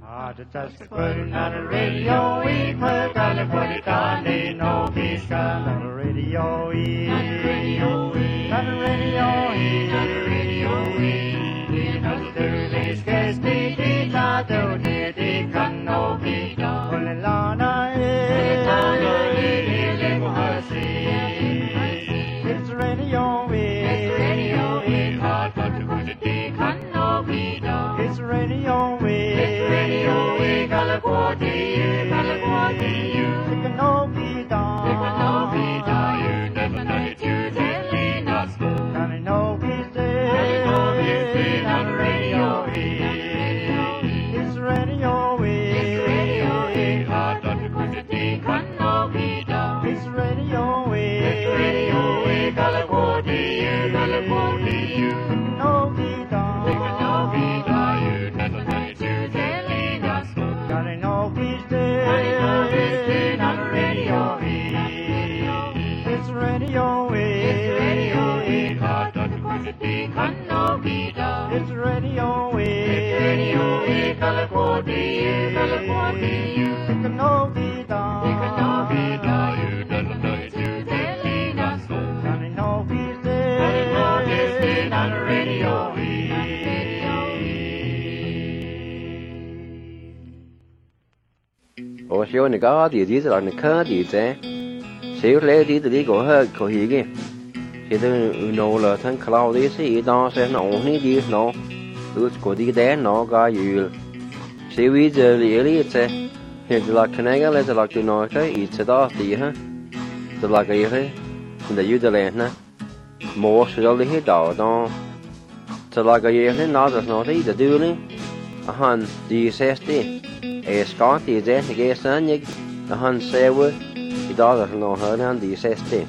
Just putting on the radio, we put on the body down, they know he's got on the radio, on the radio, on the radio, on the radio, in the Thursday's case, they not do, they can know he don't. Well, Lana, it's radio, it's radio, hard but to put it, they can know he don't. It's radio, It's radio, Ủa siêu này có gì gì rồi này có gì thế siêu lấy gì từ đi của hơi của gì kì thì tôi nô là thằng cloud đi xí đó sẽ nổ ní gì nổ tôi của đi đẻ nó có gì siêu ý giờ lý thế hiện là cái này cái là cái nó cái ý sẽ đó thì ha tôi là cái thế 근데 유들에 나 뭐 수절이 해도 또 저라가 얘네 나도 너희 이들이 한 디세스티 에스카티 제 게산이 한 세워 이다가 너 하는 디세스티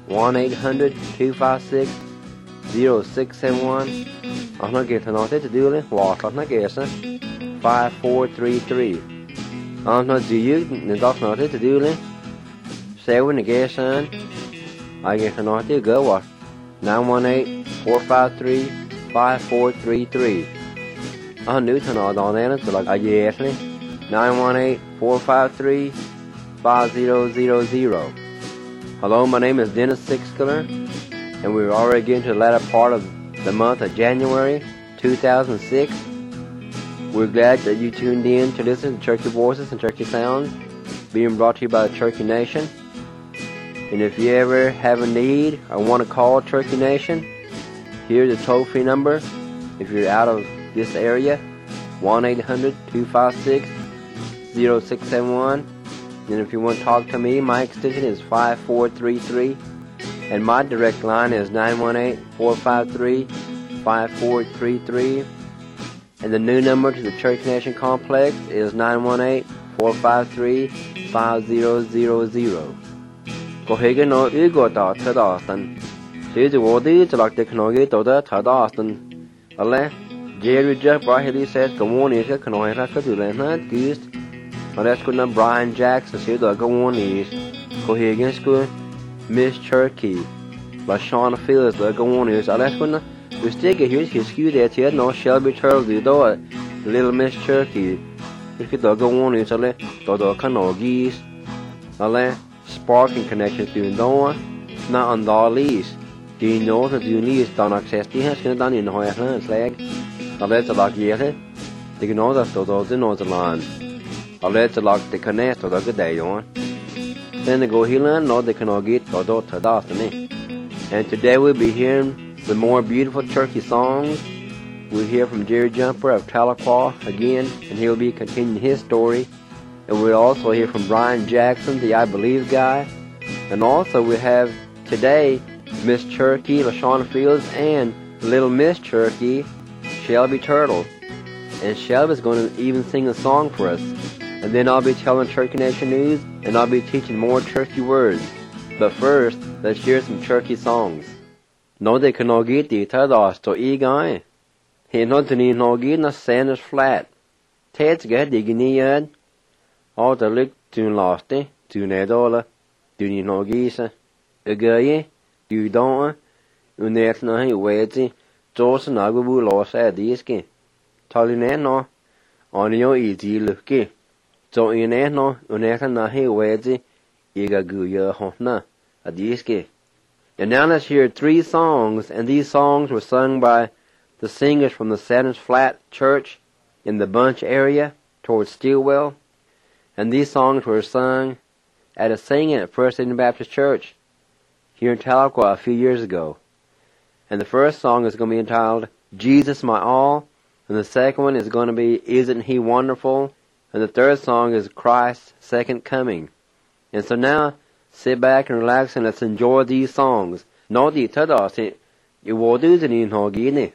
1-800-256-0671 nó kêu thằng nó thế thì đưa lên hoặc nó kêu sao 5433 nó gì nên đó nó thế thì đưa lên xe với này kêu sao I get an idea go what 918-453-5433 new to know on there so like I get 918-453-5000. Hello, my name is Dennis Sixkiller and we're already getting to the latter part of the month of January 2006. We're glad that you tuned in to listen to Turkey Voices and Turkey Sounds being brought to you by the Turkey Nation. And if you ever have a need or want to call Turkey Nation, here's the toll-free number. If you're out of this area, 1-800-256-0671. And if you want to talk to me, my extension is 5433. And my direct line is 918-453-5433. And the new number to the Turkey Nation Complex is 918-453-5000. Có hệ cái nó ý gọi tỏ thở đỏ tần thế thì vô đi cho lạc được nó cái tổ đó thở đỏ tần ở lẽ Jerry Jeff Brahili says có muốn ý cái nó ra cái từ này nó cứ ở đây có năm Brian Jackson sẽ đợi có muốn ý có hệ cái school Miss Turkey và Sean Phillips đợi có muốn ý ở đây có nó we still get here his school there thì nó Shelby Turtle từ đó Little Miss Turkey cái đợi có muốn ý ở đây tổ đó cái nó ghi ở đây Sparking connection through Noah, not on the least. Do you know that you need to access the house? Can done in the higher hands leg. I let the lock yet. They can know that those in the land. I let the lock the connect to the good day on. Then they go healing, no, they can all get to the destiny. And today we'll be hearing the more beautiful Turkey songs. We'll hear from Jerry Jumper of Tahlequah again, and he'll be continuing his story. And we'll also hear from Brian Jackson, the I Believe guy. And also we have today Miss Turkey, LaShawn Fields, and Little Miss Turkey, Shelby Turtle. And Shelby's going to even sing a song for us. And then I'll be telling Turkey Nation news, and I'll be teaching more Turkey words. But first, let's hear some Turkey songs. Nå det kan nog get det tar då stå I gång. Hen har ni nog get na Sanders flat. Teds get det gniad. All the look to lost it, to nedola, do you know gisa? A guy, do you don't? Unet no he waits, Johnson Agabu lost at this game. Tolly no, onio easy lucky. So in no unetana he wedzi iga guya hona adiske. And now let's hear 3 songs, and these songs were sung by the singers from the Satins Flat Church in the Bunch area towards Stilwell. And these songs were sung at a singing at First Indian Baptist Church here in Tahlequah a few years ago. And the first song is going to be entitled Jesus My All, and the second one is going to be Isn't He Wonderful, and the third song is Christ's Second Coming. And so now, sit back and relax and let's enjoy these songs. No di tada si you will do the in hogini.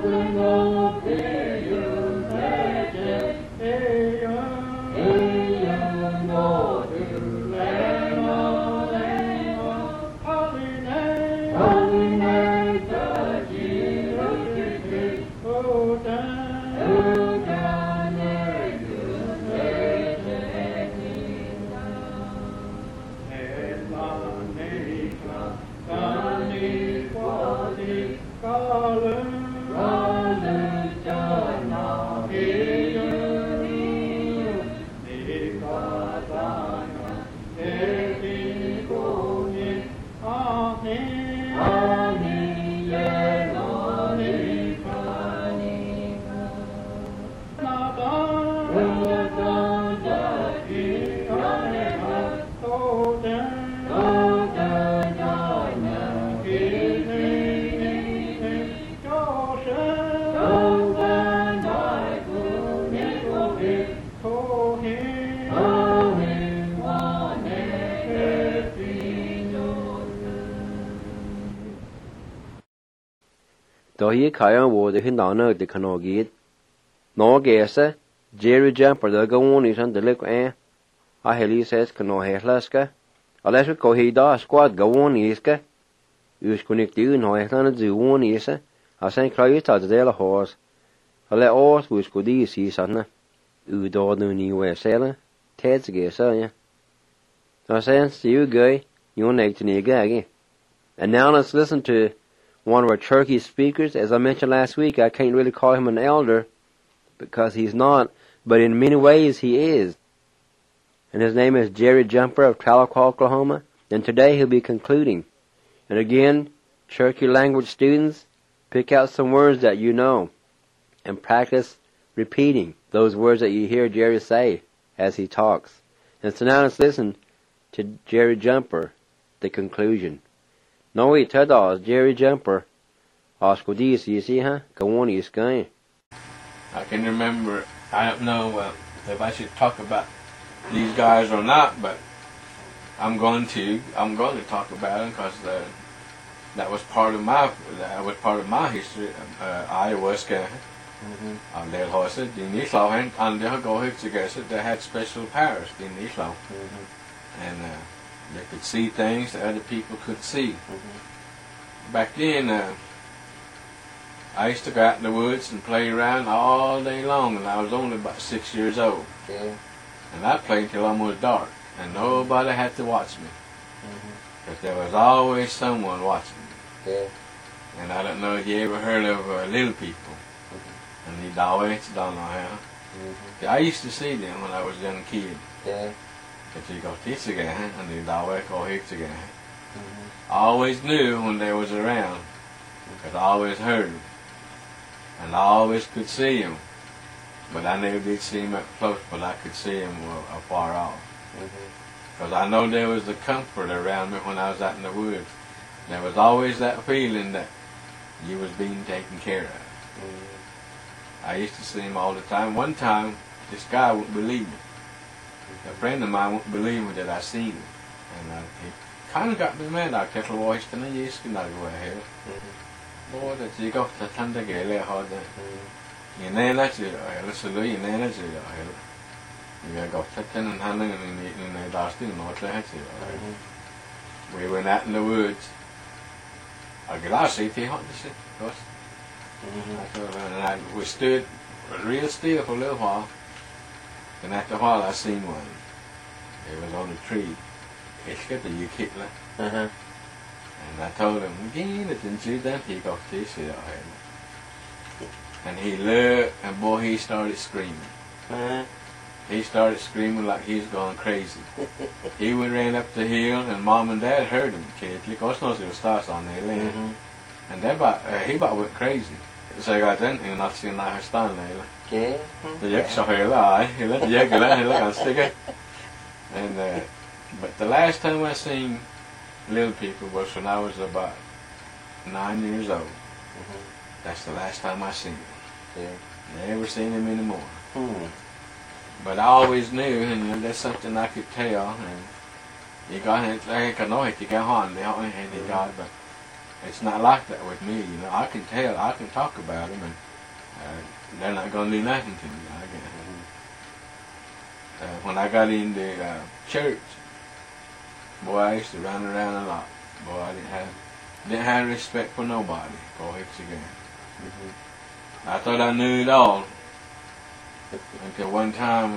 Då he kayan wo de hinana de kanogit. No gese, Jerry Jumper the go on is on the lick a heli says kano hehlaska. Unless ko he da squad go on iska. Us connect you no hehlana zu on isa. A sen krayta de la horse. Ale os was ko di si sanna. U do no ni we sela. Teds gese ya. So sense you guy, you next to ni again. And now let's listen to one of our Cherokee speakers. As I mentioned last week, I can't really call him an elder because he's not, but in many ways he is. And his name is Jerry Jumper of Tahlequah, Oklahoma, and today he'll be concluding. And again, Cherokee language students, pick out some words that you know and practice repeating those words that you hear Jerry say as he talks. And so now let's listen to Jerry Jumper, the conclusion. No, he told us Jerry Jumper. Oscodis, you see, huh? Go on, he's going. I can remember, I don't know if I should talk about these guys or not, but I'm going to talk about them because that was part of my history. Ayahuasca. And they'll host it. And they'll go together. They had special powers in Islam. And they could see things that other people could see. Back then, I used to go out in the woods and play around all day long, and I was only about 6 years old. And I played till almost dark, and nobody had to watch me. Because there was always someone watching me. And I don't know if you ever heard of Little People. And the always don't know how. I used to see them when I was a young kid. Because you got this again, and the always go here again. I always knew when they was around, because I always heard them. And I always could see them. But I never did see them up close, but I could see them afar off. Because I know there was a comfort around me when I was out in the woods. There was always that feeling that you was being taken care of. I used to see him all the time. One time, this guy wouldn't believe me. A friend of mine wouldn't believe me that I seen him. And he kind of got me mad. I kept watching and you can not go ahead. Lord, that you got to tend to get it hard. You know, that's it. Let's do you know, that's it. You got to tend and handling in the last thing, not that's it. We went out in the woods. I got our safety hot to see, of course. And we stood real still for a little while, and after a while I seen one. It was on a tree. It's got the Ukitla. And I told him, again, it didn't see them people off this shit. And he looked, and boy, he started screaming. He started screaming like he was going crazy. He went ran up the hill, and Mom and Dad heard him. Like, knows it was stars on there land. And he about went crazy. Så jag den in att sina hästar eller. Det gick så hela, hela ganska. And but the last time I seen Little People was when I was about 9 years old. That's the last time I seen him. Never seen him anymore. But I always knew, and that's something I could tell. And you got it, like I know it. You got on, they got, but it's not like that with me. You know, I can tell, I can talk about them, and they're not going to do nothing to me. When I got into church, boy, I used to run around a lot. Boy, I didn't have respect for nobody. Boy, it's again. I thought I knew it all until one time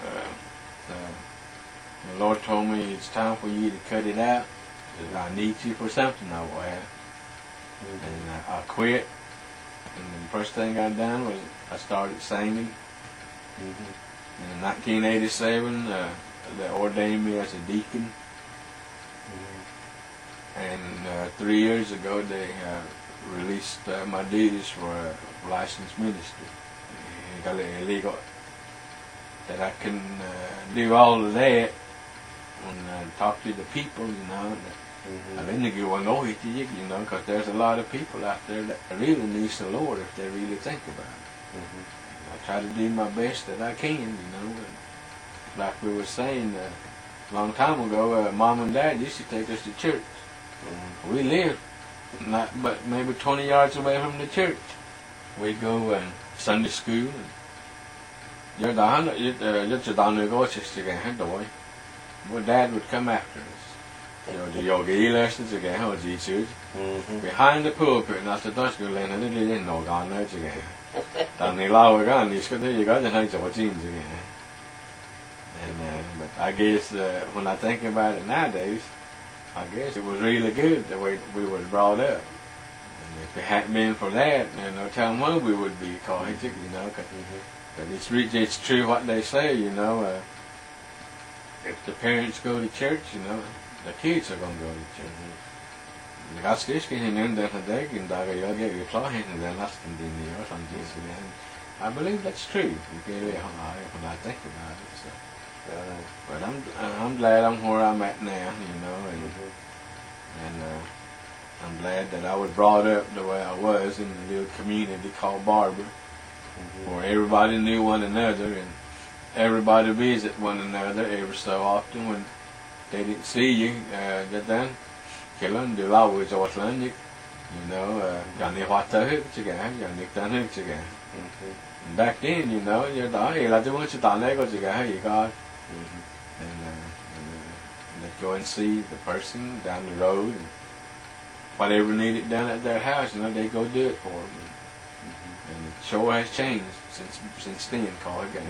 the Lord told me it's time for you to cut it out. I need you for something I will have. And I quit. And the first thing I done was I started singing. In 1987, they ordained me as a deacon. And 3 years ago, they released my duties for a licensed ministry. Illegal. That I can do all of that and talk to the people, you know. I didn't go and go hit you know, because there's a lot of people out there that really needs the Lord if they really think about it. I try to do my best that I can, you know. And like we were saying a long time ago, Mom and Dad used to take us to church. We lived not but maybe 20 yards away from the church. We'd go Sunday school. You're down there go to again, boy. Well, Dad would come after us. You know, the yoga lessons again, or Jesus. Behind the pulpit, and after that school, and they didn't know God knows again. Then they allow a gun, you got to know what jeans again. And but I guess when I think about it nowadays, I guess it was really good the way we were brought up. And if it hadn't been for that, no telling when we would be called, you know. But it's true what they say, you know. If the parents go to church, you know, the kids are going to go to church. I believe that's true. When I think about it. So. But I'm glad I'm where I'm at now, you know, and I'm glad that I was brought up the way I was in a little community called Barber, where everybody knew one another and everybody visit one another every so often when they didn't see you. Then killing the law was Ortland, you know, back then, you know, you're like the ones you done there, you got. And they go and see the person down the road, and whatever needed done at their house, you know, they go do it for them. And it sure has changed since then, call again.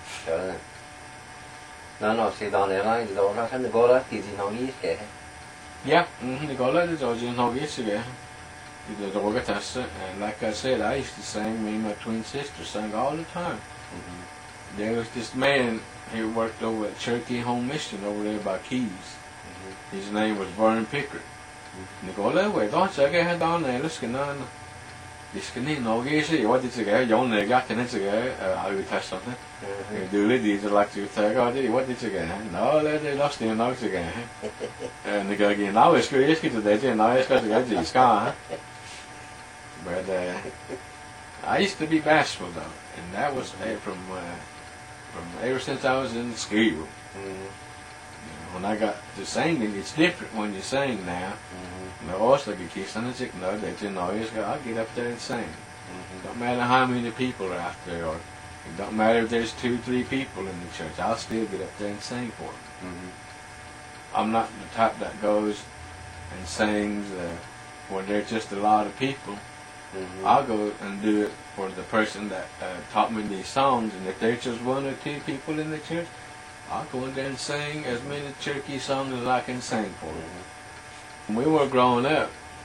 No, see down there, line, the door, and the gola, easy no easy. Yeah, the gola is also no easy. The door got us, and like I said, I used to sing, me and my twin sister sang all the time. There was this man who worked over at Cherokee Home Mission over there by Keys. His name was Vernon Pickard. And they go, "Well, don't you get down there? Let's get on." This can no easy. What did you get? You only got in it again. I would test something. Do ladies like to take out? What did you get? No, they lost the notes again. And they go again. Now it's good. It's good today. Now it's got to get these gone. But I used to be bashful though, and that was from ever since I was in school. You know, when I got to singing, it's different when you sing now. No, also you keep on the no, they didn't always go. I'll get up there and sing. Don't matter how many people are out there, or it don't matter if there's 2, 3 people in the church. I'll still get up there and sing for them. I'm not the type that goes and sings where there's just a lot of people. I'll go and do it for the person that taught me these songs, and if there's just 1 or 2 people in the church, I'll go in there and sing as many Cherokee songs as I can sing for them. When we were growing up,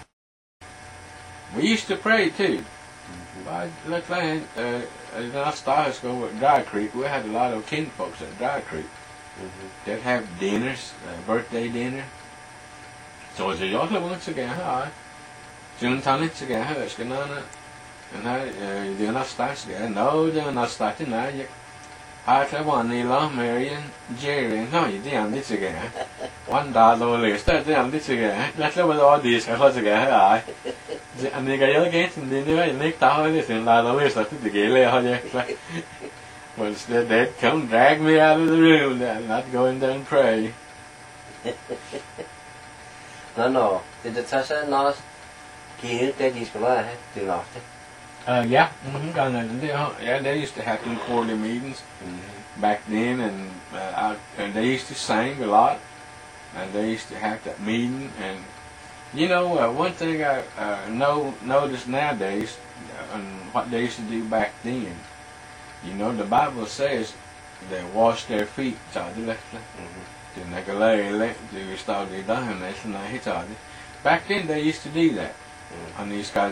we used to pray too. Like in our high school at Dry Creek, we had a lot of kinfolks at Dry Creek. They'd have dinners, birthday dinner. Så jag skulle once again, hi. June Tonics again, hur ska man? And det är nästa steg. No, det är nästa steg. Nej, I tell one, Neil, Marion, Jerry, no, you damn this again. $1 list, damn this again. Let's look at all these, I was again, I. And they got your gates, and they nicked out this and the list, I think the gay lay, well, instead they'd come drag me out of the room and I'd go in there and pray. No, did the Tasha not Kia te di skola he tu after. Yeah. Yeah, they used to have them quarterly meetings back then, and they used to sing a lot, and they used to have that meeting. And you know, one thing I notice nowadays, and what they used to do back then, you know, the Bible says they wash their feet. Back then they used to do that. And these guys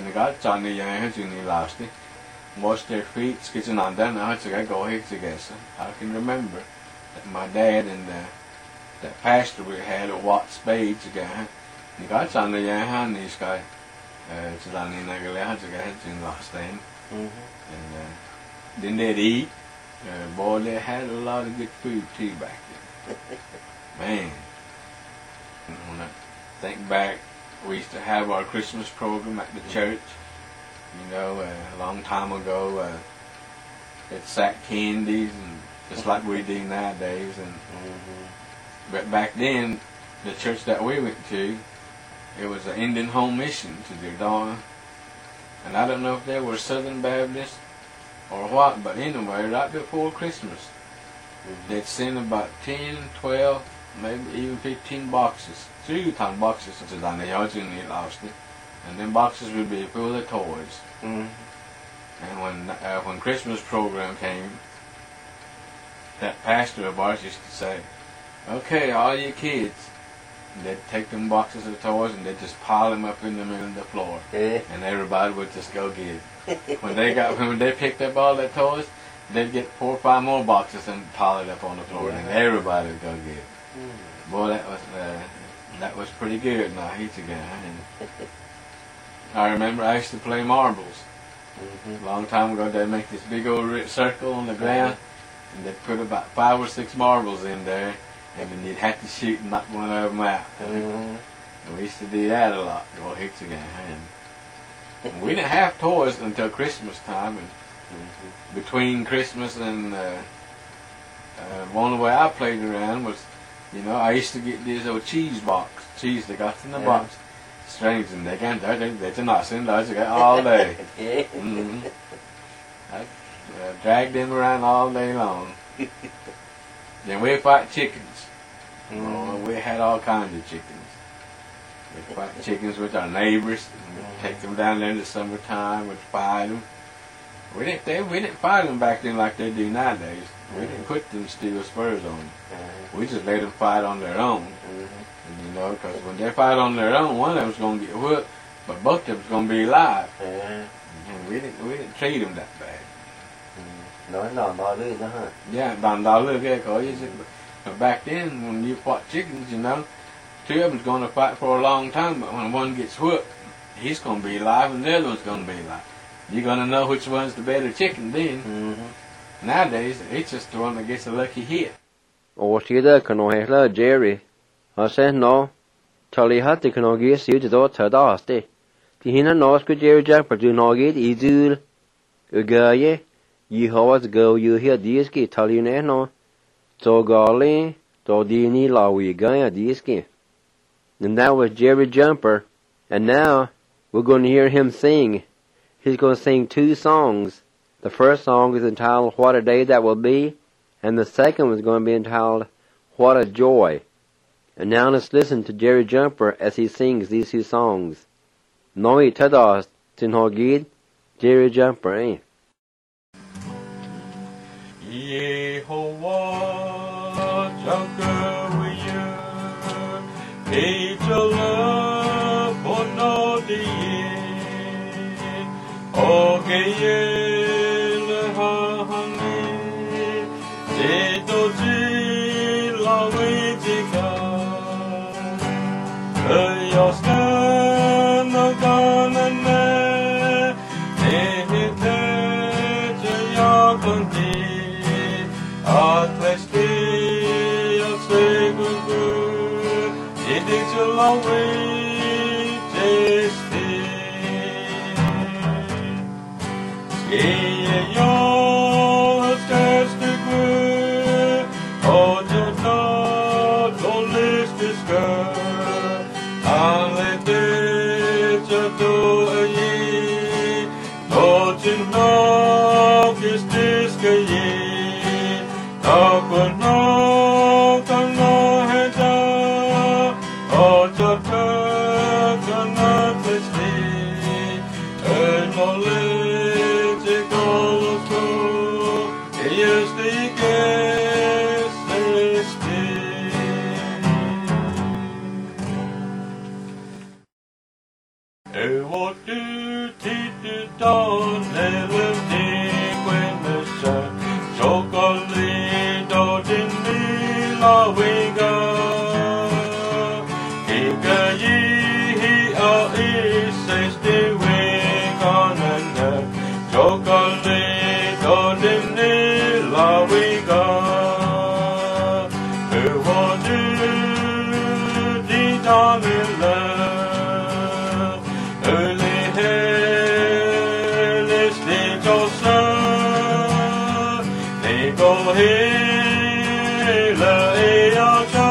wash their feet, I can remember that my dad and that pastor we had a Watt Spades again. And these guys and then they'd eat. Boy, they had a lot of good food too back then. Man, when I think back, we used to have our Christmas program at the church. You know, a long time ago, it sack candies and just like we do nowadays. And but back then, the church that we went to, it was an Indian Home Mission to their daughter. And I don't know if they were Southern Baptist or what, but anyway, right before Christmas, they'd send about 10, 12, maybe even 15 boxes. 3-ton boxes to the and then boxes would be full of toys. And when Christmas program came, that pastor of ours used to say, "Okay, all you kids," and they'd take them boxes of toys and they'd just pile them up in the middle of the floor, and everybody would just go get it. When they picked up all their toys, they'd get 4 or 5 more boxes and pile it up on the floor, and everybody would go get it. Boy, that was pretty good. Now he's a guy. I remember I used to play marbles. A long time ago, they'd make this big old circle on the ground, and they'd put about 5 or 6 marbles in there, and then you'd have to shoot and knock one of them out. And we used to do that a lot. Well, he's a guy. And we didn't have toys until Christmas time, and between Christmas and one way I played around was, you know, I used to get this old cheese they got in the box, strings, and they can't, they're not send those all day. I dragged them around all day long. Then we'd fight chickens. Oh, we had all kinds of chickens. We'd fight chickens with our neighbors. We'd take them down there in the summertime. We'd fight them. We didn't fight them back then like they do nowadays. We didn't put them steel spurs on them. We just let them fight on their own. And, you know, because when they fight on their own, one of them's going to get whooped, but both of them's going to be alive. And we didn't treat them that bad. Yeah, but back then, when you fought chickens, you know, 2 of them's going to fight for a long time, but when one gets whooped, he's going to be alive and the other one's going to be alive. You're going to know which one's the better chicken then. Nowadays, it's just the one that gets a lucky hit. Årsida kan nog hela Jerry. Han säger no. Tali hade kan nog ge sig ut då tada haste. Till hinna nå skulle Jerry Jack på du nog get izul. Ugaye. Jehovah's go you here diski tali ne no. So gali. Do dini lawi gaya diski. And that was Jerry Jumper. And now we're going to hear him sing. He's going to sing 2 songs. The first song is entitled What a Day That Will Be, and the second was going to be entitled What a Joy. And now let's listen to Jerry Jumper as he sings these 2 songs. Noi tadas tin hogid Jerry Jumper, eh? Yehovah Jumper with you, Ejala Bonodi, Ogeye. Alleluia, What do titta dawn eller tequenessa chocolate och din lilla winga Ika yi a ises de winganana chocolate och din lilla winga What do titta dawn hela eata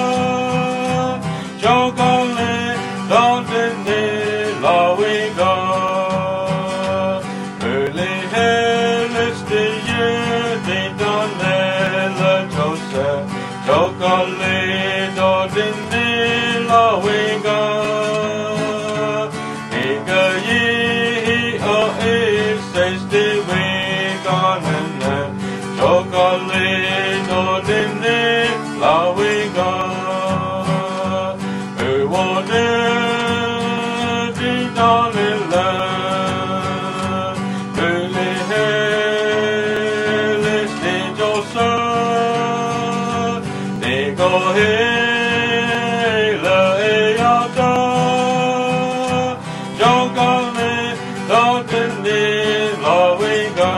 chocolate dagen la winga early heleste year they done la tosa chocolate dagen la winga ega ye a is the winga chocolate or dinner, la winga. What did darling love? Early hell is your son. They go hela eata. Chocolate or dinner, la winga.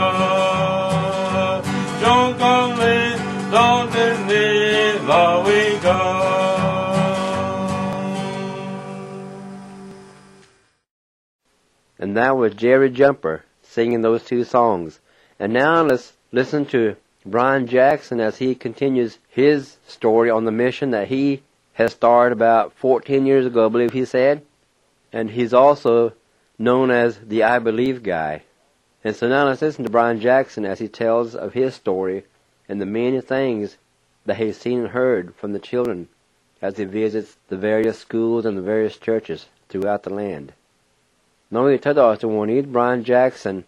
And that was Jerry Jumper singing those two songs. And now let's listen to Brian Jackson as he continues his story on the mission that he has started about 14 years ago, I believe he said. And he's also known as the I Believe guy. And so now let's listen to Brian Jackson as he tells of his story and the many things that he's seen and heard from the children as he visits the various schools and the various churches throughout the land. Now we tell us to want Brian Jackson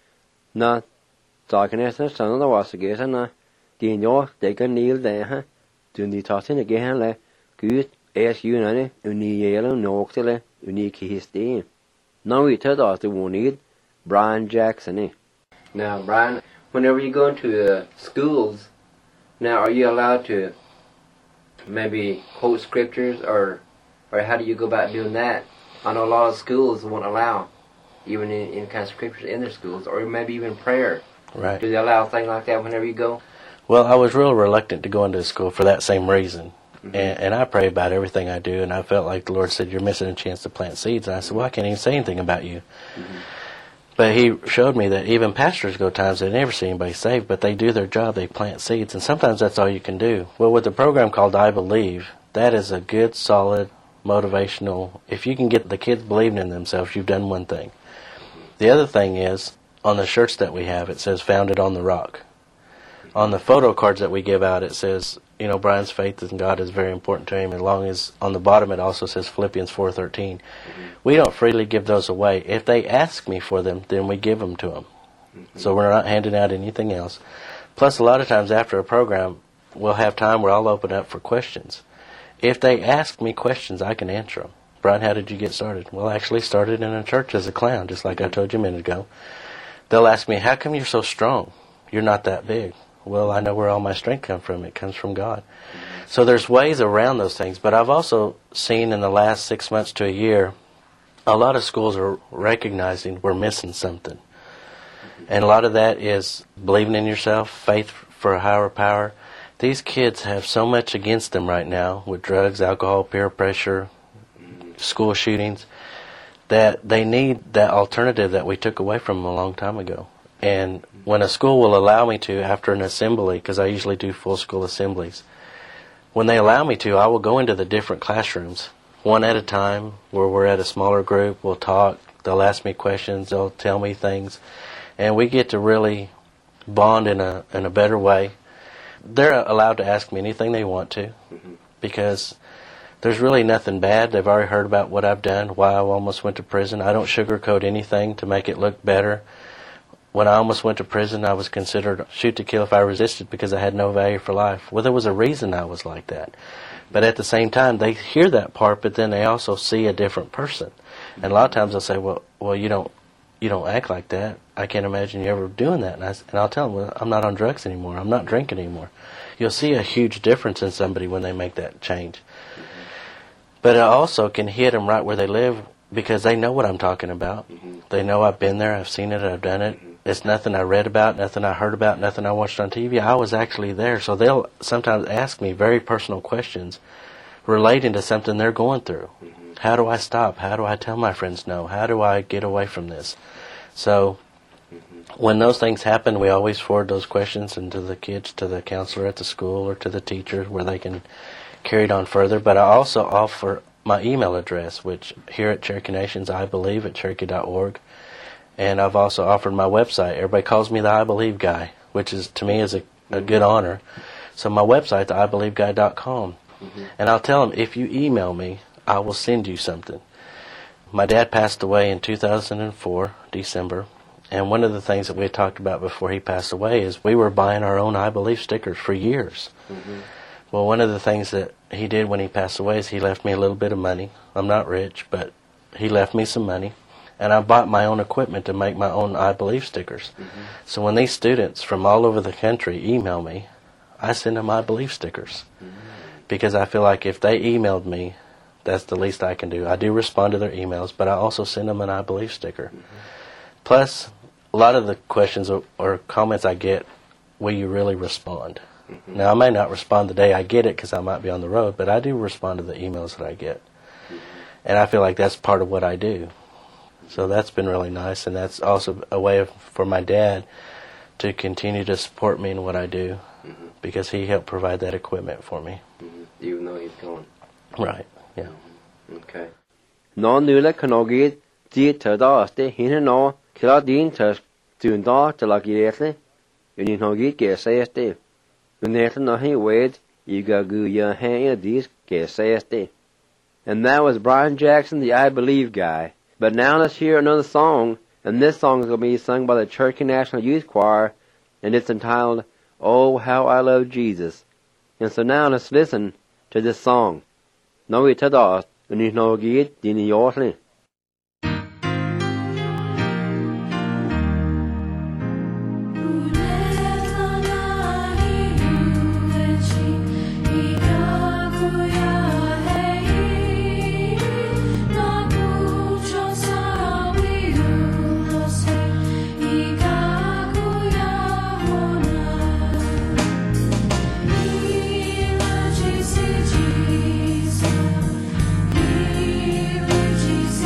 na talking as a son of the Wassagas and a Dino, they can kneel there, to the tossing again, like good as you know, uni yellow, no octile, unique his day. Now we tell us to want Brian Jackson. Now, Brian, whenever you go into schools, now are you allowed to maybe quote scriptures or how do you go about doing that? I know a lot of schools won't allow even in kind of scriptures in their schools or maybe even prayer. Right. Do they allow things like that whenever you go? Well, I was real reluctant to go into school for that same reason. Mm-hmm. And I pray about everything I do, and I felt like the Lord said, you're missing a chance to plant seeds. And I said, well, I can't even say anything about you. Mm-hmm. But he showed me that even pastors go times they never see anybody saved, but they do their job, they plant seeds, and sometimes that's all you can do. Well, with the program called I Believe, that is a good, solid, motivational, if you can get the kids believing in themselves, you've done one thing. The other thing is, on the shirts that we have, it says, founded on the rock. On the photo cards that we give out, it says, you know, Brian's faith in God is very important to him, as long as on the bottom it also says Philippians 4:13. We don't freely give those away. If they ask me for them, then we give them to them. So we're not handing out anything else. Plus, a lot of times after a program, we'll have time where I'll open up for questions. If they ask me questions, I can answer them. Brian, how did you get started? Well, I actually started in a church as a clown, just like I told you a minute ago. They'll ask me, how come you're so strong? You're not that big. Well, I know where all my strength comes from. It comes from God. So there's ways around those things. But I've also seen in the last 6 months to a year, a lot of schools are recognizing we're missing something. And a lot of that is believing in yourself, faith for a higher power. These kids have so much against them right now with drugs, alcohol, peer pressure, school shootings, that they need that alternative that we took away from them a long time ago. And when a school will allow me to, after an assembly, because I usually do full school assemblies, when they allow me to, I will go into the different classrooms, one at a time, where we're at a smaller group, we'll talk, they'll ask me questions, they'll tell me things, and we get to really bond in a better way. They're allowed to ask me anything they want to, because there's really nothing bad. They've already heard about what I've done, why I almost went to prison. I don't sugarcoat anything to make it look better. When I almost went to prison, I was considered shoot to kill if I resisted because I had no value for life. Well, there was a reason I was like that. But at the same time, they hear that part, but then they also see a different person. And a lot of times they'll say, well, you don't act like that. I can't imagine you ever doing that. And I'll tell them, well, I'm not on drugs anymore. I'm not drinking anymore. You'll see a huge difference in somebody when they make that change. But it also can hit them right where they live because they know what I'm talking about. They know I've been there, I've seen it, I've done it. It's nothing I read about, nothing I heard about, nothing I watched on TV. I was actually there. So they'll sometimes ask me very personal questions relating to something they're going through. How do I stop? How do I tell my friends no? How do I get away from this? So when those things happen, we always forward those questions into the kids, to the counselor at the school or to the teacher where they can carry it on further. But I also offer my email address, which here at Cherokee Nations, I believe at Cherokee.org. And I've also offered my website. Everybody calls me the I Believe Guy, which is to me is a good honor. So my website, the IBelieveGuy.com. And I'll tell them, if you email me, I will send you something. My dad passed away in 2004, December. And one of the things that we had talked about before he passed away is we were buying our own I Believe stickers for years. Well, one of the things that he did when he passed away is he left me a little bit of money. I'm not rich, but he left me some money. And I bought my own equipment to make my own I Believe stickers. So when these students from all over the country email me, I send them I Believe stickers. Because I feel like if they emailed me, that's the least I can do. I do respond to their emails, but I also send them an I Believe sticker. Plus, a lot of the questions or comments I get, will you really respond? Now, I may not respond the day I get it because I might be on the road, but I do respond to the emails that I get. And I feel like that's part of what I do. So that's been really nice, and that's also a way for my dad to continue to support me in what I do because he helped provide that equipment for me. Even though he's gone. Right, yeah. Okay. Non nula kanogid di tada aste hina no kila din tas tunda talagirete unin hogid ke sayaste uneta nahi wed yiga gu ya hanya dis ke sayaste. And that was Brian Jackson, the I Believe Guy. But now let's hear another song, and this song is going to be sung by the Cherokee National Youth Choir, and it's entitled, Oh, How I Love Jesus. And so now let's listen to this song. Nogi tadas, unis nogi dini yorsli. Jesus.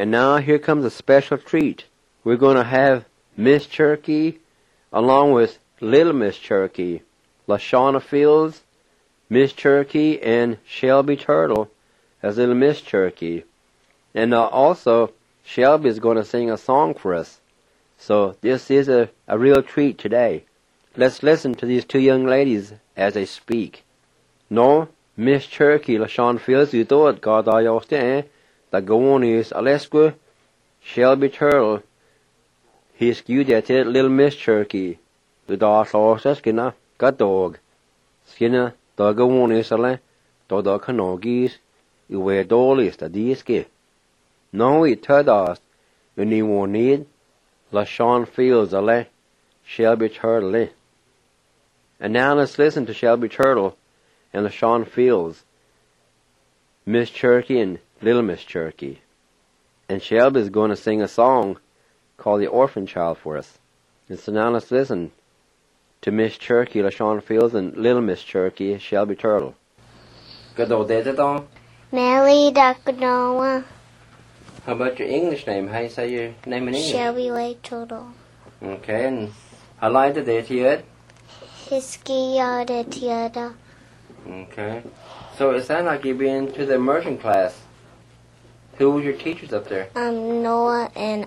And now here comes a special treat. We're going to have Miss Cherokee along with Little Miss Cherokee, LaShawna Fields, Miss Cherokee, and Shelby Turtle as Little Miss Cherokee. And also, Shelby is going to sing a song for us. So this is a real treat today. Let's listen to these two young ladies as they speak. No, Miss Cherokee, LaShawna Fields, you thought God I often the going is Alaska, Shelby Turtle. He skewed at it, Little Miss Cherokee. The dog lost us, skinna, got dog. Skinna, the going is a land, the canogis, you wear dollies, the diski. No, it told us, when you won't need, LaShawna Fields, a Shelby Turtle. And now let's listen to Shelby Turtle and LaShawna Fields, Miss Cherokee and Little Miss Cherokee. And Shelby is going to sing a song called The Orphan Child for us. And so now let's listen to Miss Cherokee, LaShawna Fields, and Little Miss Cherokee, Shelby Turtle. Good old day, Mary Ducknoa. How about your English name? How do you say your name in English? Shelby Lake Turtle. Okay, and how like the day to you? Hiski Yada Tiada. Okay. So it sounds like you've been to the immersion class. Who was your teachers up there? Noah and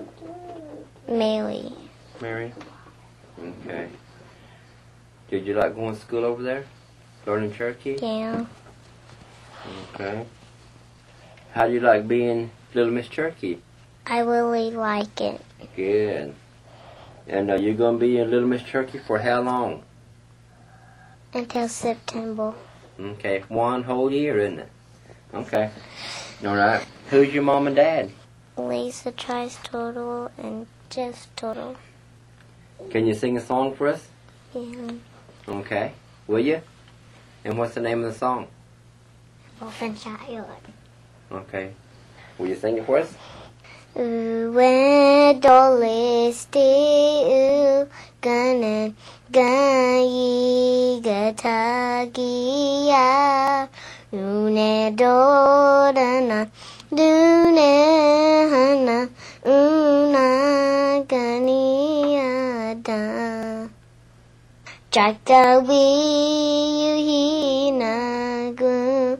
Mary. Mary? Okay. Did you like going to school over there? Learning Cherokee? Yeah. Okay. How do you like being Little Miss Cherokee? I really like it. Good. And are you going to be a Little Miss Cherokee for how long? Until September. Okay, 1 whole year, isn't it? Okay. All right. Who's your mom and dad? Lisa Trice Turtle and Jeff Turtle. Can you sing a song for us? Yeah. Okay. Will you? And what's the name of the song? Orphan Child. Okay. Will you sing it for us? When Dolly Ganan Gayi Gatagia Une Dodana Dune Hana Una Ganiada Jata Yuhina Gu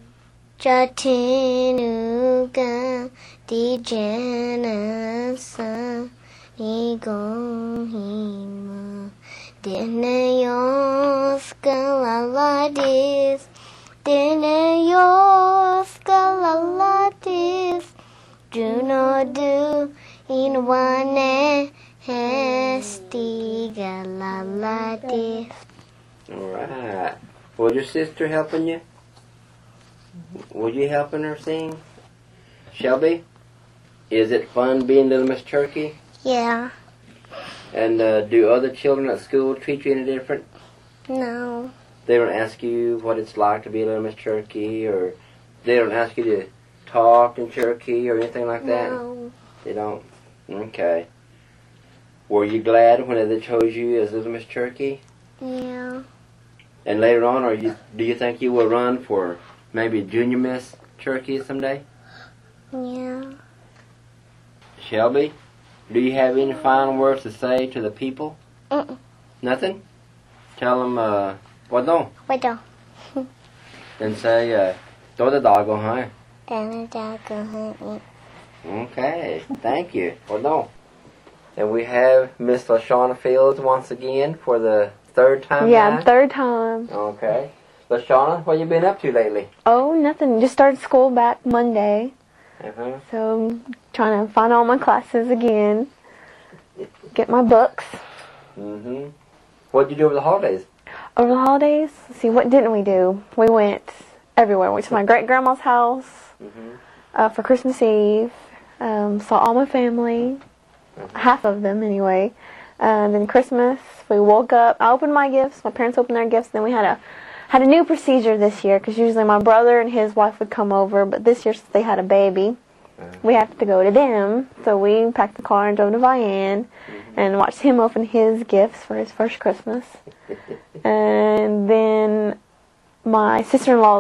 Jatinuga Di Janasa Igohima Dinayos Galaladis Dinayos Galaladis Juno do Inwane Hesti Galaladis. Alright. Was your sister helping you? Were you helping her sing? Shelby? Is it fun being Little Miss Cherokee? Yeah. And do other children at school treat you any different? No. They don't ask you what it's like to be a Little Miss Cherokee, or they don't ask you to talk in Cherokee or anything like that? No. They don't? Okay. Were you glad when they chose you as Little Miss Cherokee? Yeah. And later on, do you think you will run for maybe Junior Miss Cherokee someday? Yeah. Shelby, do you have any final words to say to the people? Nothing? Tell them, what don't? What don't? Then say, throw the dog on her. Okay, thank you. What don't? And we have Miss LaShawna Fields once again for the third time Yeah, now? third time. Okay. LaShawna, what you been up to lately? Oh, nothing. Just started school back Monday. Uh-huh. So I'm trying to find all my classes again. Get my books. Mm-hmm. What'd you do over the holidays? Over the holidays, let's see, what didn't we do? We went everywhere. We went to my great-grandma's house for Christmas Eve. Saw all my family. Half of them, anyway. Then Christmas, we woke up. I opened my gifts. My parents opened their gifts. Then we had a new procedure this year, because usually my brother and his wife would come over, but this year, since they had a baby, we have to go to them. So we packed the car and drove to Vian and watched him open his gifts for his first Christmas. And then my sister-in-law's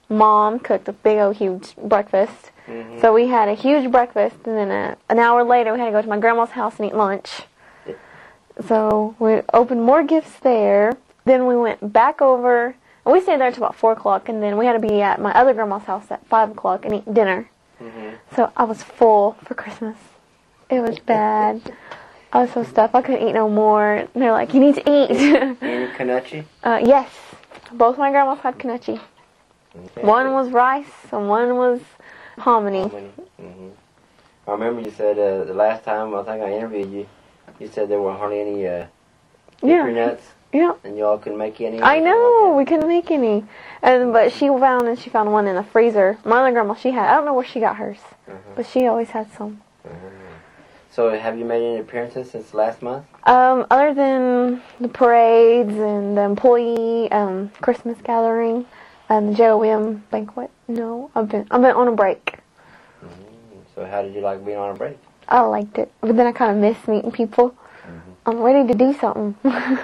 Mom cooked a big old huge breakfast. Mm-hmm. So we had a huge breakfast, and then an hour later we had to go to my grandma's house and eat lunch. So we opened more gifts there. Then we went back over, and we stayed there till about 4 o'clock, and then we had to be at my other grandma's house at 5 o'clock and eat dinner. Mm-hmm. So I was full for Christmas. It was bad. I was so stuffed. I couldn't eat no more. And they're like, you need to eat. Any Knutsy? Yes. Both my grandmas had Knutsy. Okay. One was rice and one was hominy. Mm-hmm. I remember you said the last time I think I interviewed you, you said there weren't hardly any hickory nuts, Yeah. and y'all couldn't make any. I know, Like we couldn't make any. But she found one in the freezer. My other grandma, she had, I don't know where she got hers, but she always had some. So have you made any appearances since last month? Other than the parades and the employee Christmas gathering and the JOM banquet, no, I've been on a break. So how did you like being on a break? I liked it, but then I kind of miss meeting people. I'm ready to do something.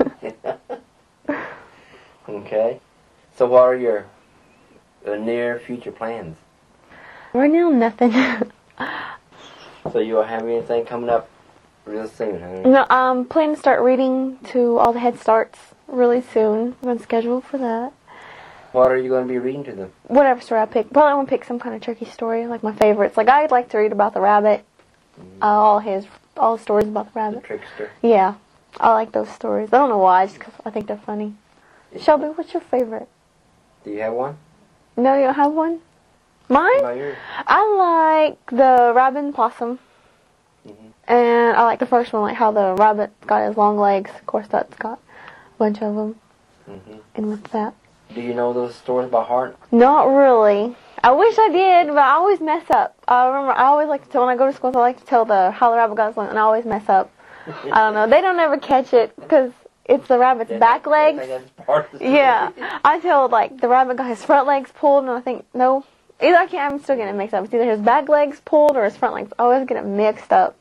Okay. So what are your near future plans? Right now, nothing. So you'll have anything coming up real soon, huh? No, I'm planning to start reading to all the Head Starts really soon. I'm on schedule for that. What are you going to be reading to them? Whatever story I pick. Probably want to pick some kind of turkey story, like my favorites. Like I'd like to read about the rabbit. All the stories about the The rabbit. trickster. Yeah, I like those stories. I don't know why, just 'cause I think they're funny. Shelby, what's your favorite? Do you have one? No, you don't have one? Mine? No, yours. I like the rabbit and possum. And I like the first one, like how the rabbit got his long legs. Of course, that's got a bunch of them. And with that. Do you know those stories by heart? Not really. I wish I did, but I always mess up. I remember I always like to tell, when I go to school, I like to tell how the rabbit got his long, and I always mess up. I don't know. They don't ever catch it because it's the rabbit's back legs. Yeah. I tell, like, the rabbit got his front legs pulled, and I think, no. Either I'm still getting it mixed up. It's either his back legs pulled or his front legs. I always get it mixed up.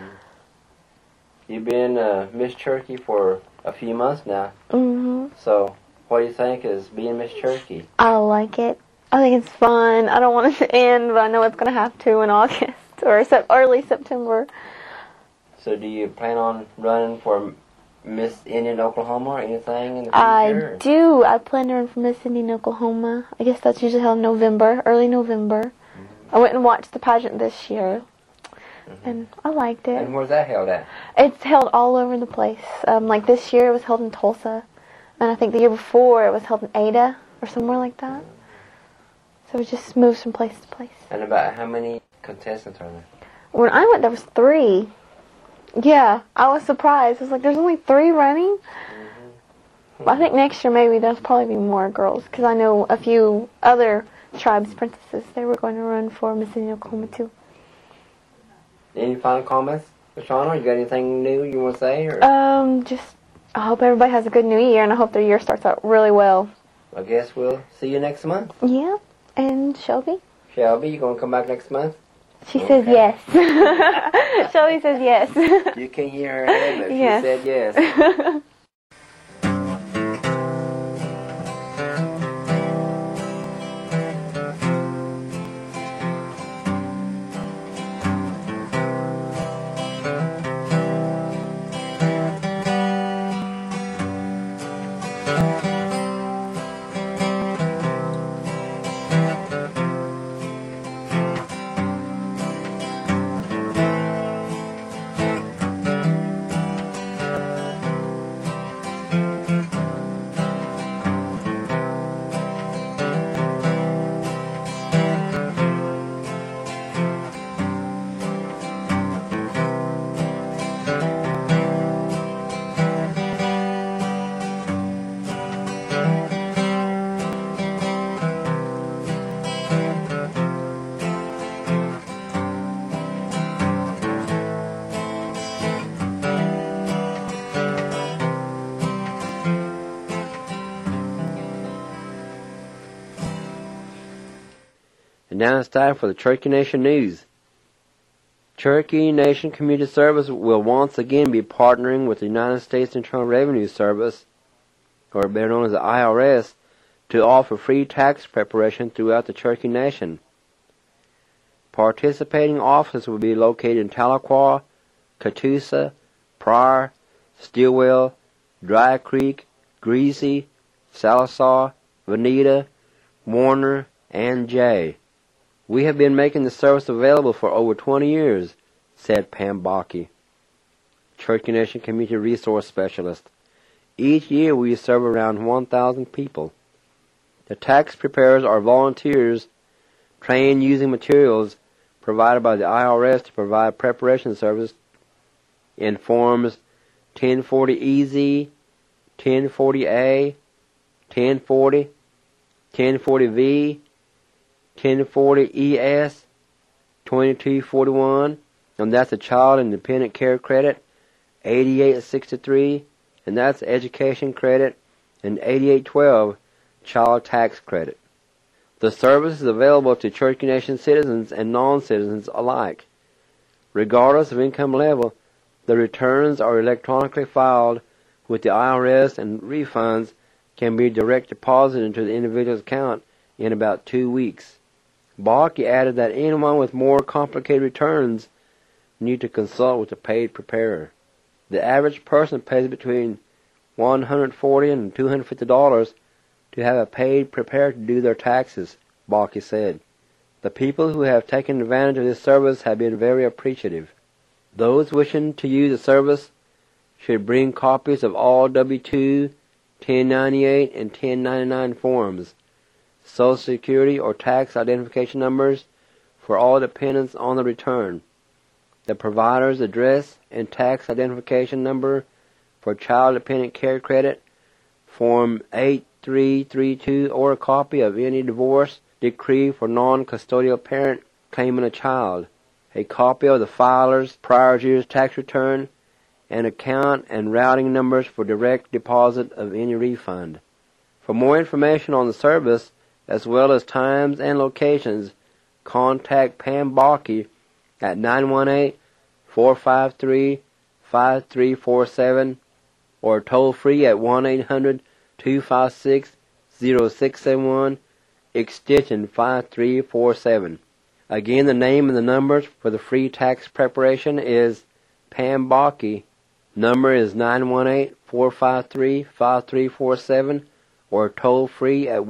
You've been Miss Cherokee for a few months now. So what do you think is being Miss Cherokee? I like it. I think it's fun. I don't want it to end, but I know it's going to have to in August or early September. So do you plan on running for Miss Indian Oklahoma or anything in the future? I do. I plan to run for Miss Indian Oklahoma. I guess that's usually held in November, early November. I went and watched the pageant this year, and I liked it. And where's that held at? It's held all over the place. Like this year, it was held in Tulsa, and I think the year before, it was held in Ada or somewhere like that. So it just moves from place to place. And about how many contestants are there? When I went, there was 3. Yeah, I was surprised. I was like, there's only 3 running? I think next year maybe there'll probably be more girls, because I know a few other tribes, princesses, they were going to run for Miss Indian Oklahoma too. Any final comments, Shauna? You got anything new you want to say? Or? Just, I hope everybody has a good new year, and I hope their year starts out really well. I guess we'll see you next month. Yeah, and Shelby? Shelby, you going to come back next month? She says yes. Shelby says yes. You can hear her head, but Yes. she said yes. And now it's time for the Cherokee Nation News. Cherokee Nation Community Service will once again be partnering with the United States Internal Revenue Service, or better known as the IRS, to offer free tax preparation throughout the Cherokee Nation. Participating offices will be located in Tahlequah, Catoosa, Pryor, Stilwell, Dry Creek, Greasy, Sallisaw, Veneta, Warner, and Jay. We have been making the service available for over 20 years, said Pam Bakke, Cherokee Nation Community Resource Specialist. Each year we serve around 1,000 people. The tax preparers are volunteers trained using materials provided by the IRS to provide preparation service in forms 1040EZ, 1040A, 1040, 1040V, 1040ES, 2241, and that's a Child Independent Care Credit, 8863, and that's Education Credit, and 8812, Child Tax Credit. The service is available to Cherokee Nation citizens and non-citizens alike. Regardless of income level, the returns are electronically filed with the IRS and refunds can be direct deposited into the individual's account in about 2 weeks. Bakke added that anyone with more complicated returns need to consult with a paid preparer. The average person pays between $140 and $250 to have a paid preparer to do their taxes, Bakke said. The people who have taken advantage of this service have been very appreciative. Those wishing to use the service should bring copies of all W-2, 1098, and 1099 forms, Social Security or tax identification numbers for all dependents on the return, the provider's address and tax identification number for Child Dependent Care Credit, Form 8332, or a copy of any divorce decree for non-custodial parent claiming a child, a copy of the filer's prior year's tax return, and account and routing numbers for direct deposit of any refund. For more information on the service, as well as times and locations, contact Pam Bakke at 918-453-5347 or toll free at 1-800-256-0671, extension 5347. Again, the name and the numbers for the free tax preparation is Pam Bakke. Number is 918-453-5347 or toll free at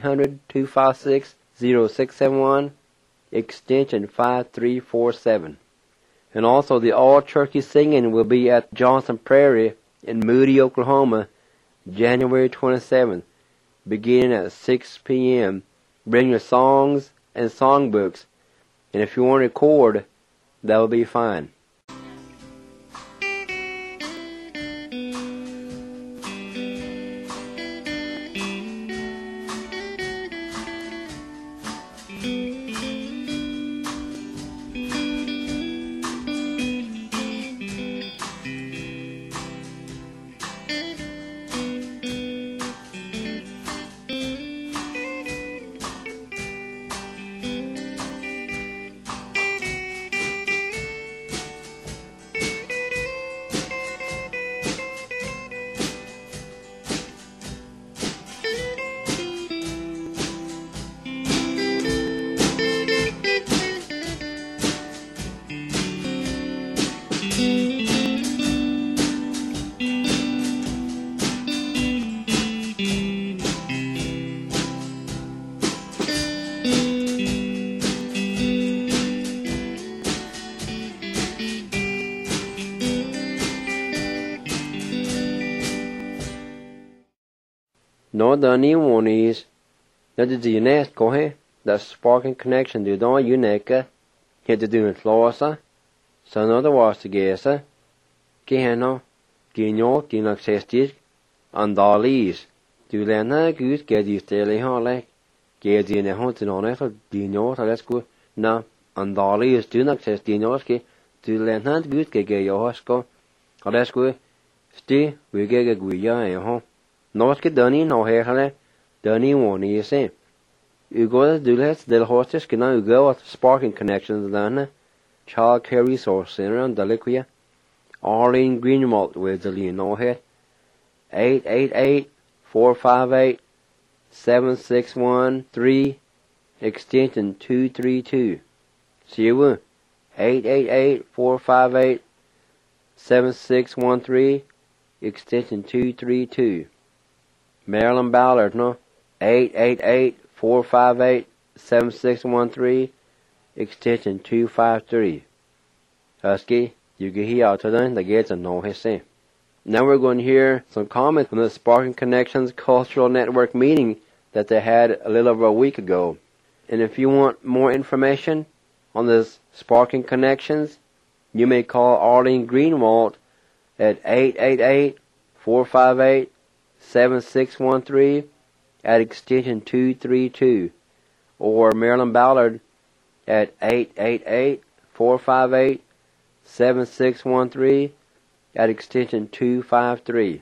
1-800-256-0671, extension 5347. And also the All Cherokee Singing will be at Johnson Prairie in Moody, Oklahoma, January 27th, beginning at 6 p.m. Bring your songs and songbooks, and if you want to record, that will be fine. No, the new one is that the DNS kohe, the sparking connection to the Unica, hit the doing flosa, so another was to guess, Gehano, Gino, Dinaxestis, and Dalis. Do Lena goose get you steady hole, get in a haunted on it, Dino, let's go, no, and Dalis do not say Dinoski, do Lena goose get your hosco, or let's go, stay, we get a guya and home. No es que Danny no here, Danny won't you say. You go to do let's del hostess can now go at sparking connections then, Child Care Resource Center on Deliquia, Arlene Greenwald with the Lean no head, 888-458-66 7613, extension 232. Siwa, 888-458-7613, extension 232. Marilyn Ballard, no? 888-458-7613, extension 253. Husky, you can hear out today, the gates are no hissing. Now we're going to hear some comments from the Sparking Connections Cultural Network meeting that they had a little over a week ago. And if you want more information on this Sparking Connections, you may call Arlene Greenwald at 888-458-7613 at extension 232, or Marilyn Ballard at 888-458-7613 at extension 253.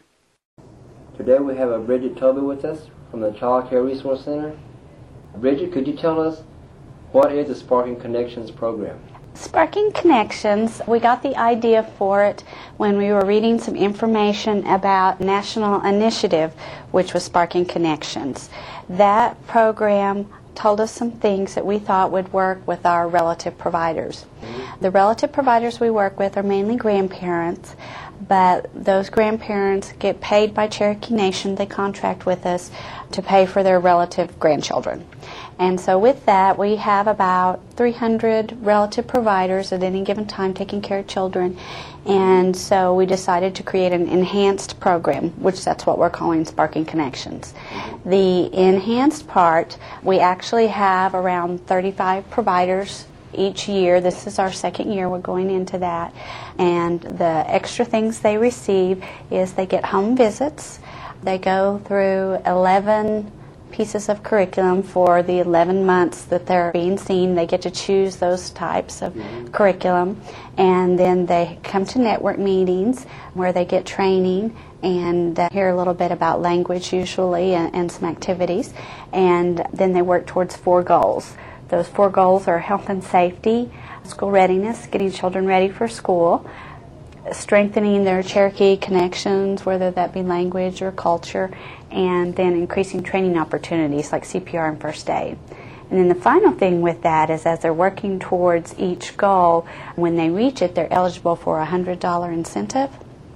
Today we have Bridget Toby with us from the Child Care Resource Center. Bridget, could you tell us what is the Sparking Connections program? Sparking Connections, we got the idea for it when we were reading some information about National Initiative, which was Sparking Connections. That program told us some things that we thought would work with our relative providers. The relative providers we work with are mainly grandparents, but those grandparents get paid by Cherokee Nation. They contract with us to pay for their relative grandchildren. And so with that, we have about 300 relative providers at any given time taking care of children. And so we decided to create an enhanced program, which that's what we're calling Sparking Connections. The enhanced part, we actually have around 35 providers each year. This is our second year we're going into that. And the extra things they receive is they get home visits. They go through 11 pieces of curriculum for the 11 months that they're being seen. They get to choose those types of curriculum. And then they come to network meetings where they get training and hear a little bit about language usually and some activities. And then they work towards 4 goals. Those 4 goals are health and safety, school readiness, getting children ready for school, strengthening their Cherokee connections, whether that be language or culture, and then increasing training opportunities like CPR and first aid. And then the final thing with that is as they're working towards each goal, when they reach it, they're eligible for a $100 incentive.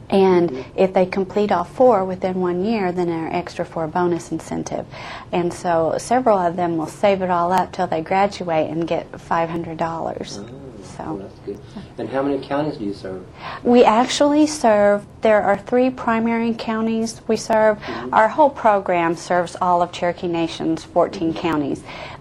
And if they complete all 4 within 1 year, then they're extra for a bonus incentive. And so several of them will save it all up till they graduate and get $500. So that's good. And how many counties do you serve? We actually serve, there are 3 primary counties we serve. Our whole program serves all of Cherokee Nation's 14 counties.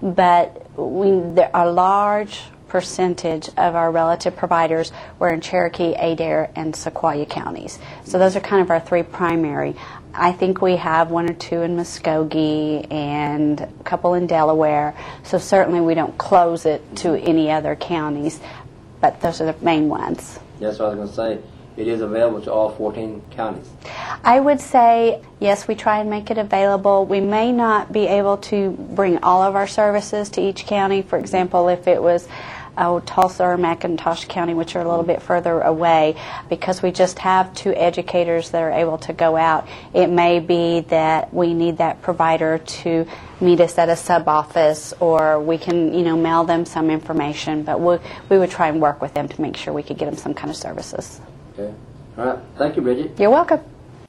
But there are large percentage of our relative providers were in Cherokee, Adair, and Sequoyah counties. So those are kind of our 3 primary. I think we have 1 or 2 in Muskogee and a couple in Delaware. So certainly we don't close it to any other counties, but those are the main ones. That's what I was going to say. It is available to all 14 counties. I would say, yes, we try and make it available. We may not be able to bring all of our services to each county. For example, if it was Tulsa or McIntosh County, which are a little bit further away, because we just have 2 educators that are able to go out. It may be that we need that provider to meet us at a sub-office, or we can, mail them some information, but we would try and work with them to make sure we could get them some kind of services. Okay. All right. Thank you, Bridget. You're welcome.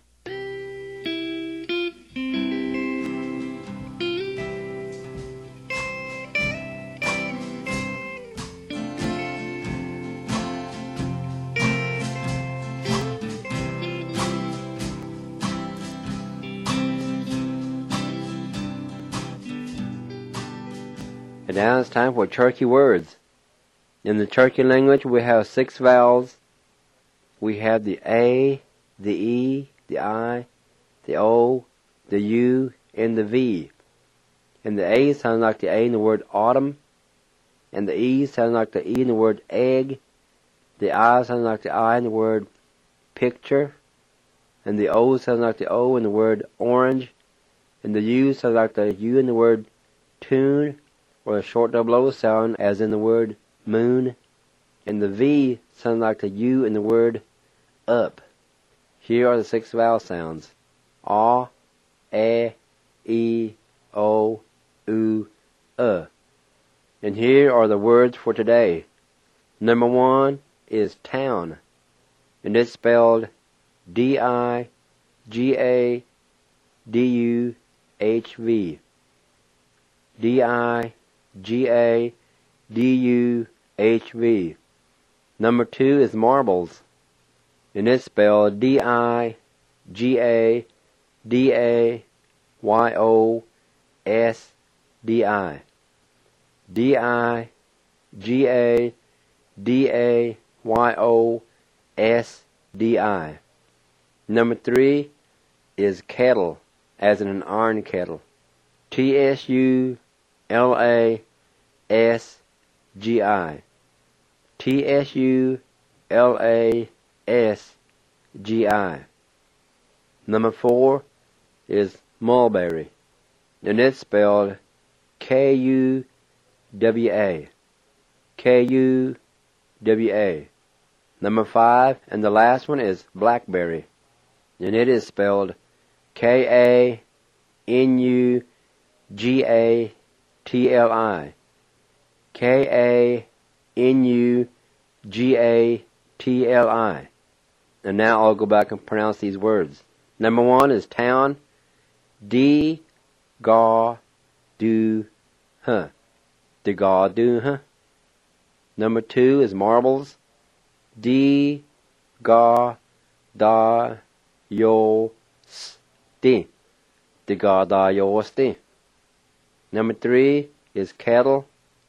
And now it's time for Cherokee words. In the Cherokee language, we have 6 vowels. We have the A, the E, the I, the O, the U, and the V. And the A sounds like the A in the word autumn. And the E sounds like the E in the word egg. The I sounds like the I in the word picture. And the O sounds like the O in the word orange. And the U sounds like the U in the word tune, or a short double O sound as in the word moon. And the V sounds like the U in the word up. Here are the 6 vowel sounds. A, E, And here are the words for today. Number 1 is town, and it's spelled D-I-G-A-D-U-H-V. D-I-G-A-D-U-H-V. Number 2 is marbles, and it's spelled D-I-G-A-D-A-Y-O-S-D-I. D-I-G-A-D-A-Y-O-S-D-I. Number 3 is kettle, as in an iron kettle. T-S-U-L-A-S-G-I. T-S-U-L-A-S-G-I. Number 4 is mulberry, and it's spelled K-U-W-A. K-U-W-A. Number 5, and the last one is blackberry, and it is spelled K-A-N-U-G-A-T-L-I. K-A-N-U-G-A-T-L-I. And now I'll go back and pronounce these words. Number 1 is town, D-Ga-Du-Huh. D-Ga-Du-Huh. Number 2 is marbles, D-Ga-Da-Yo-S-T. D-Ga-Da-Yo-S-T. Number 3 is kettle,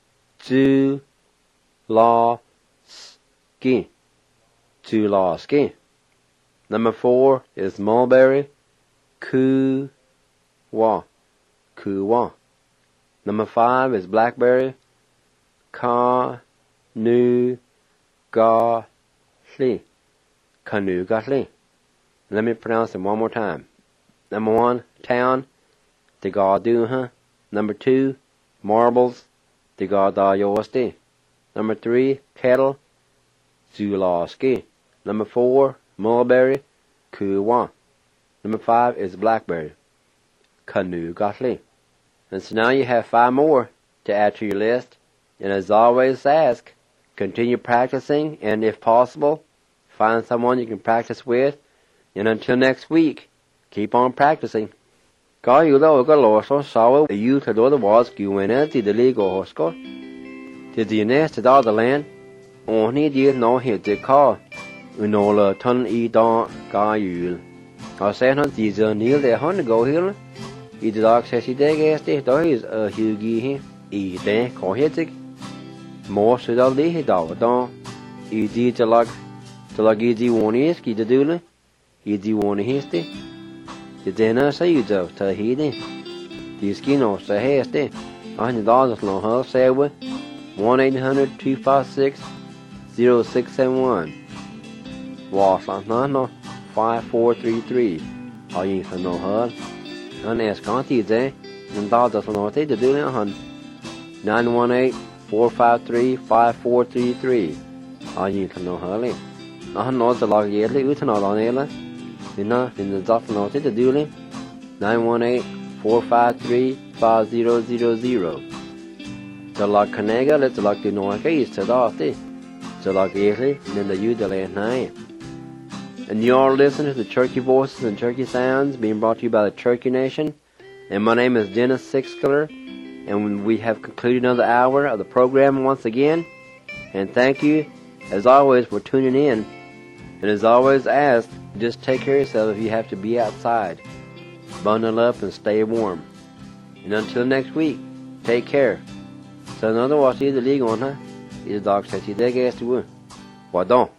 Zu-La-Ski. Zu-La-Ski. Number 4 is mulberry, Ku-Wa. Ku-Wa. Number 5 is blackberry, Ka-Nu-Ga-Li. Ka-Nu-Ga-Li. Let me pronounce them one more time. Number 1, town, D-Ga-Du-Huh. Number 2, marbles, D-Ga-Da-Yo-S-T. Number 3, kettle, Zu-La-Ski. Number 4, mulberry, Ku-Wa. Number 5 is blackberry, Ka-Nu-Ga-Li. And so now you have 5 more to add to your list. And as always ask, continue practicing, and if possible, find someone you can practice with. And until next week, keep on practicing. Có yếu đâu có lỗ số 6 yếu thật đó was QN thì the legal hosko. Thì the next to the land, only did no hit the car. Unola ton I don ga yul. I said on the neil there on go hill. I the dog says he dig the door is a hugi he. I then call hitic. More so that he dog don. I did the log easy one is ki the dule. Easy one histi. The dinner say you do to heeding. The skin or say hasty. $100 long her say with 1-800-256-0671. Was no 5433. Are you for no her? And ask Auntie there. And $1 long to do it on 918-453-5433. Are you for no her? I know the log yearly utanol on Ella. In the Dr. Note to do it 918-453-5000. The log Canega, let's log to Noaka is to the so log early, then the Udalay 9. And you're listening to the Cherokee Voices and Cherokee Sounds being brought to you by the Cherokee Nation. And my name is Dennis Sixkiller, and we have concluded another hour of the program once again. And thank you, as always, for tuning in. And as always asked, just take care of yourself if you have to be outside. Bundle up and stay warm. And until next week, take care. Så another was the league on, huh? The dog said he did gas to win. What don't?